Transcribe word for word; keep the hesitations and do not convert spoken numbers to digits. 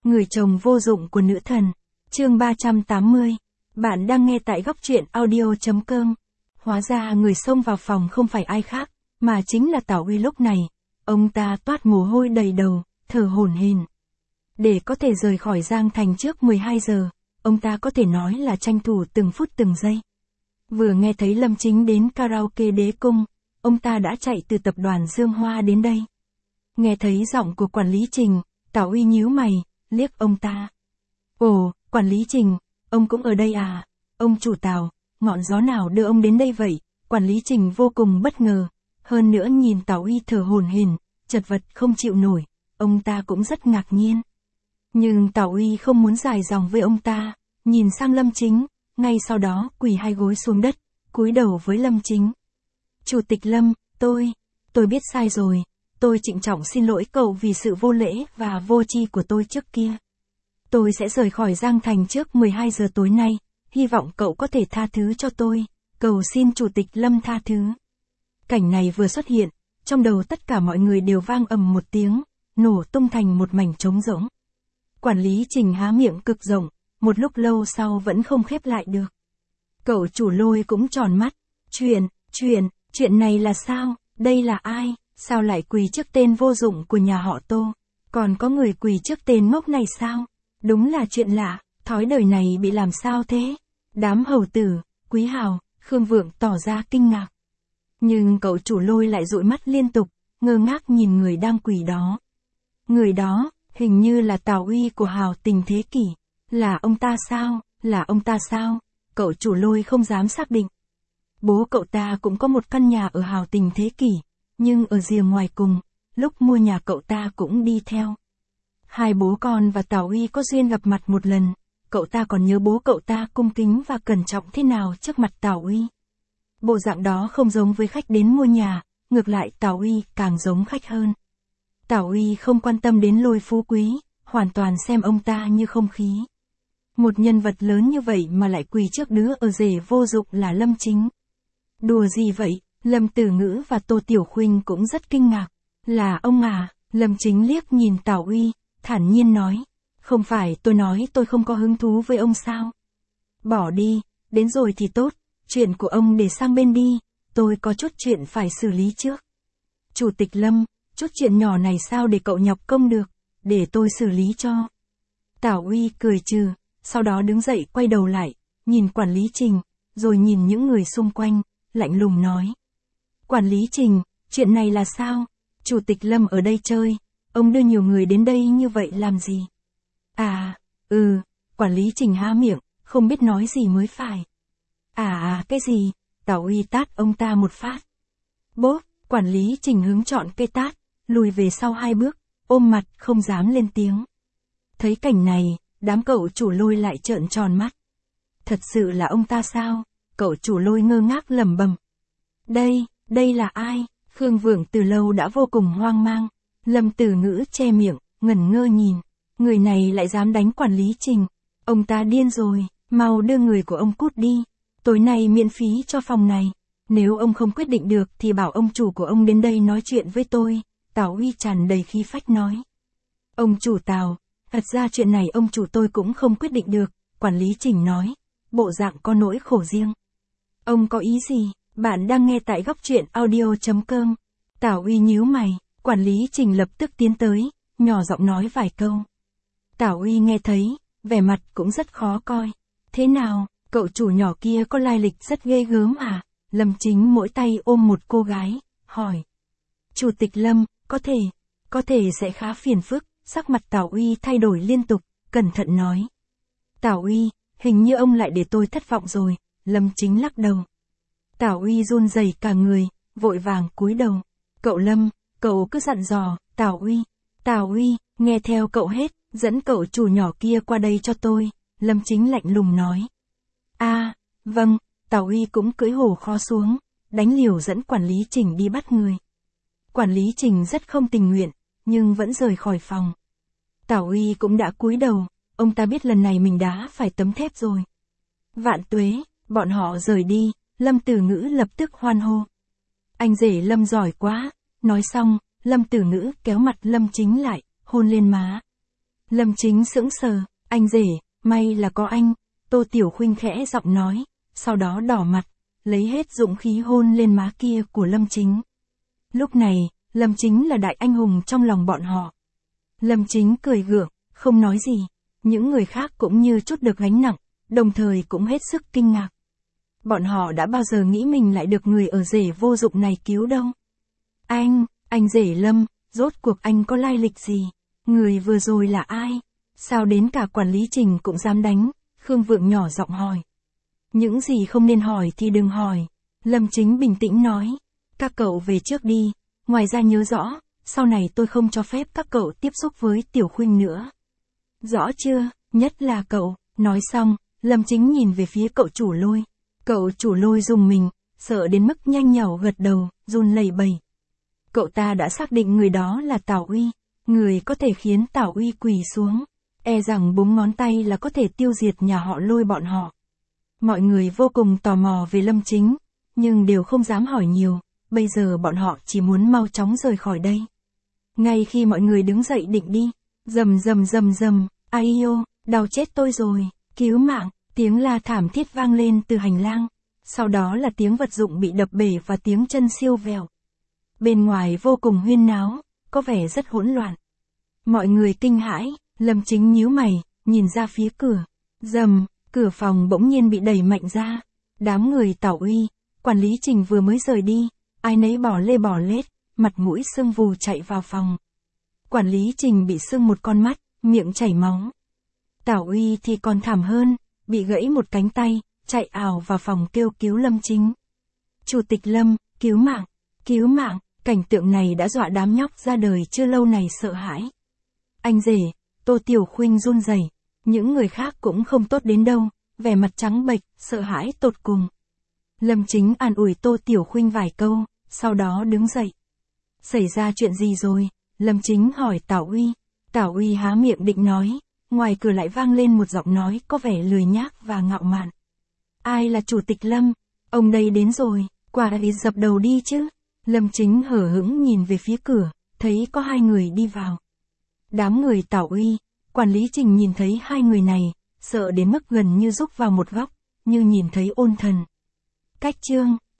Người chồng vô dụng của nữ thần. Chương ba trăm tám mươi. Bạn đang nghe tại góc truyện audio.com. Hóa ra người xông vào phòng không phải ai khác, mà chính là Tảo Uy lúc này. Ông ta toát mồ hôi đầy đầu, thở hổn hển. Để có thể rời khỏi Giang Thành trước mười hai giờ, ông ta có thể nói là tranh thủ từng phút từng giây. Vừa nghe thấy Lâm Chính đến karaoke Đế Cung, ông ta đã chạy từ tập đoàn Dương Hoa đến đây. Nghe thấy giọng của quản lý Trình, Tảo Uy nhíu mày, liếc ông ta. Ồ, quản lý Trình, ông cũng ở đây à? Ông chủ Tảo, ngọn gió nào đưa ông đến đây vậy? Quản lý Trình vô cùng bất ngờ. Hơn nữa nhìn Tảo Uy thở hổn hển, chật vật không chịu nổi, ông ta cũng rất ngạc nhiên. Nhưng Tảo Uy không muốn dài dòng với ông ta, nhìn sang Lâm Chính, ngay sau đó quỳ hai gối xuống đất, cúi đầu với Lâm Chính. Chủ tịch Lâm, tôi, tôi biết sai rồi, tôi trịnh trọng xin lỗi cậu vì sự vô lễ và vô tri của tôi trước kia. Tôi sẽ rời khỏi Giang Thành trước mười hai giờ tối nay, hy vọng cậu có thể tha thứ cho tôi, cầu xin Chủ tịch Lâm tha thứ. Cảnh này vừa xuất hiện, trong đầu tất cả mọi người đều vang ầm một tiếng, nổ tung thành một mảnh trống rỗng. Quản lý Trình há miệng cực rộng, một lúc lâu sau vẫn không khép lại được. Cậu chủ Lôi cũng tròn mắt, chuyện, chuyện, chuyện này là sao, đây là ai, sao lại quỳ trước tên vô dụng của nhà họ Tô, còn có người quỳ trước tên ngốc này sao, đúng là chuyện lạ, thói đời này bị làm sao thế, đám hầu tử, quý hào, Khương Vượng tỏ ra kinh ngạc. Nhưng cậu chủ Lôi lại dụi mắt liên tục, ngơ ngác nhìn người đang quỳ đó. Người đó, hình như là Tảo Uy của Hào Tình Thế Kỷ. Là ông ta sao, là ông ta sao, cậu chủ Lôi không dám xác định. Bố cậu ta cũng có một căn nhà ở Hào Tình Thế Kỷ, nhưng ở rìa ngoài cùng, lúc mua nhà cậu ta cũng đi theo. Hai bố con và Tảo Uy có duyên gặp mặt một lần, cậu ta còn nhớ bố cậu ta cung kính và cẩn trọng thế nào trước mặt Tảo Uy. Bộ dạng đó không giống với khách đến mua nhà, ngược lại Tảo Uy càng giống khách hơn. Tảo Uy không quan tâm đến Lôi phú quý, hoàn toàn xem ông ta như không khí. Một nhân vật lớn như vậy mà lại quỳ trước đứa ở rể vô dụng là Lâm Chính. Đùa gì vậy, Lâm Tử Ngữ và Tô Tiểu Khuynh cũng rất kinh ngạc. Là ông à, Lâm Chính liếc nhìn Tảo Uy, thản nhiên nói. Không phải tôi nói tôi không có hứng thú với ông sao? Bỏ đi, đến rồi thì tốt, chuyện của ông để sang bên đi, tôi có chút chuyện phải xử lý trước. Chủ tịch Lâm, chút chuyện nhỏ này sao để cậu nhọc công được, để tôi xử lý cho. Tảo Uy cười trừ, sau đó đứng dậy quay đầu lại, nhìn quản lý Trình, rồi nhìn những người xung quanh, lạnh lùng nói. Quản lý Trình, chuyện này là sao? Chủ tịch Lâm ở đây chơi, ông đưa nhiều người đến đây như vậy làm gì? À, ừ, quản lý Trình há miệng, không biết nói gì mới phải. À à, cái gì? Tảo Uy tát ông ta một phát. Bốp, quản lý Trình hứng chọn cây tát, lùi về sau hai bước, ôm mặt không dám lên tiếng. Thấy cảnh này, đám cậu chủ Lôi lại trợn tròn mắt. Thật sự là ông ta sao? Cậu chủ Lôi ngơ ngác lẩm bẩm. Đây, đây là ai? Khương Vượng từ lâu đã vô cùng hoang mang. Lâm Tử Ngữ che miệng, ngẩn ngơ nhìn. Người này lại dám đánh quản lý Trình. Ông ta điên rồi, mau đưa người của ông cút đi. Tối nay miễn phí cho phòng này. Nếu ông không quyết định được thì bảo ông chủ của ông đến đây nói chuyện với tôi. Tảo Uy tràn đầy khí phách nói. Ông chủ Tào, thật ra chuyện này ông chủ tôi cũng không quyết định được, quản lý Trình nói. Bộ dạng có nỗi khổ riêng. Ông có ý gì? Bạn đang nghe tại góc truyện audio.com. Tảo Uy nhíu mày, quản lý Trình lập tức tiến tới, nhỏ giọng nói vài câu. Tảo Uy nghe thấy, vẻ mặt cũng rất khó coi. Thế nào, cậu chủ nhỏ kia có lai lịch rất ghê gớm à? Lâm Chính mỗi tay ôm một cô gái, hỏi. Chủ tịch Lâm, có thể, có thể sẽ khá phiền phức, sắc mặt Tảo Uy thay đổi liên tục, cẩn thận nói. Tảo Uy, hình như ông lại để tôi thất vọng rồi, Lâm Chính lắc đầu. Tảo Uy run rẩy cả người, vội vàng cúi đầu. Cậu Lâm, cậu cứ dặn dò, Tảo Uy, Tảo Uy, nghe theo cậu hết, dẫn cậu chủ nhỏ kia qua đây cho tôi, Lâm Chính lạnh lùng nói. À, vâng, Tảo Uy cũng cưỡi hổ kho xuống, đánh liều dẫn quản lý Trình đi bắt người. Quản lý Trình rất không tình nguyện, nhưng vẫn rời khỏi phòng. Tảo Uy cũng đã cúi đầu, ông ta biết lần này mình đã phải tấm thép rồi. Vạn tuế, bọn họ rời đi, Lâm Tử Ngữ lập tức hoan hô. Anh rể Lâm giỏi quá, nói xong, Lâm Tử Ngữ kéo mặt Lâm Chính lại, hôn lên má. Lâm Chính sững sờ, anh rể, may là có anh, Tô Tiểu Khuynh khẽ giọng nói, sau đó đỏ mặt, lấy hết dũng khí hôn lên má kia của Lâm Chính. Lúc này, Lâm Chính là đại anh hùng trong lòng bọn họ. Lâm Chính cười gượng, không nói gì. Những người khác cũng như chút được gánh nặng, đồng thời cũng hết sức kinh ngạc. Bọn họ đã bao giờ nghĩ mình lại được người ở rể vô dụng này cứu đâu. Anh, anh rể Lâm, rốt cuộc anh có lai lịch gì? Người vừa rồi là ai? Sao đến cả quản lý Trình cũng dám đánh? Khương Vượng nhỏ giọng hỏi. Những gì không nên hỏi thì đừng hỏi. Lâm Chính bình tĩnh nói. Các cậu về trước đi, ngoài ra nhớ rõ, sau này tôi không cho phép các cậu tiếp xúc với Tiểu Khuynh nữa. Rõ chưa, nhất là cậu. Nói xong, Lâm Chính nhìn về phía cậu chủ Lôi. Cậu chủ Lôi rùng mình, sợ đến mức nhanh nhảu gật đầu, run lẩy bẩy. Cậu ta đã xác định người đó là Tào Uy, người có thể khiến Tào Uy quỳ xuống. E rằng búng ngón tay là có thể tiêu diệt nhà họ Lôi bọn họ. Mọi người vô cùng tò mò về Lâm Chính, nhưng đều không dám hỏi nhiều, bây giờ bọn họ chỉ muốn mau chóng rời khỏi đây. Ngay khi mọi người đứng dậy định đi, rầm rầm rầm rầm, ai yêu, đau chết tôi rồi, cứu mạng, tiếng la thảm thiết vang lên từ hành lang, sau đó là tiếng vật dụng bị đập bể và tiếng chân siêu vẹo. Bên ngoài vô cùng huyên náo, có vẻ rất hỗn loạn. Mọi người kinh hãi, Lâm Chính nhíu mày, nhìn ra phía cửa. Rầm, cửa phòng bỗng nhiên bị đẩy mạnh ra. Đám người Tào Uy, quản lý Trình vừa mới rời đi, ai nấy bỏ lê bỏ lết, mặt mũi sưng vù chạy vào phòng. Quản lý Trình bị sưng một con mắt, miệng chảy máu. Tào Uy thì còn thảm hơn, bị gãy một cánh tay, chạy ào vào phòng kêu cứu Lâm Chính. Chủ tịch Lâm, cứu mạng, cứu mạng, cảnh tượng này đã dọa đám nhóc ra đời chưa lâu này sợ hãi. Anh rể, Tô Tiểu Khuynh run rẩy, những người khác cũng không tốt đến đâu, vẻ mặt trắng bệch, sợ hãi tột cùng. Lâm Chính an ủi Tô Tiểu Khuynh vài câu, sau đó đứng dậy. Xảy ra chuyện gì rồi? Lâm Chính hỏi Tào Uy. Tào Uy há miệng định nói, ngoài cửa lại vang lên một giọng nói có vẻ lười nhác và ngạo mạn. Ai là chủ tịch Lâm? Ông đây đến rồi, quả đi dập đầu đi chứ. Lâm Chính hở hững nhìn về phía cửa, thấy có hai người đi vào. Đám người Tào Uy, quản lý Trình nhìn thấy hai người này, sợ đến mức gần như rúc vào một góc, như nhìn thấy ôn thần. Cách chương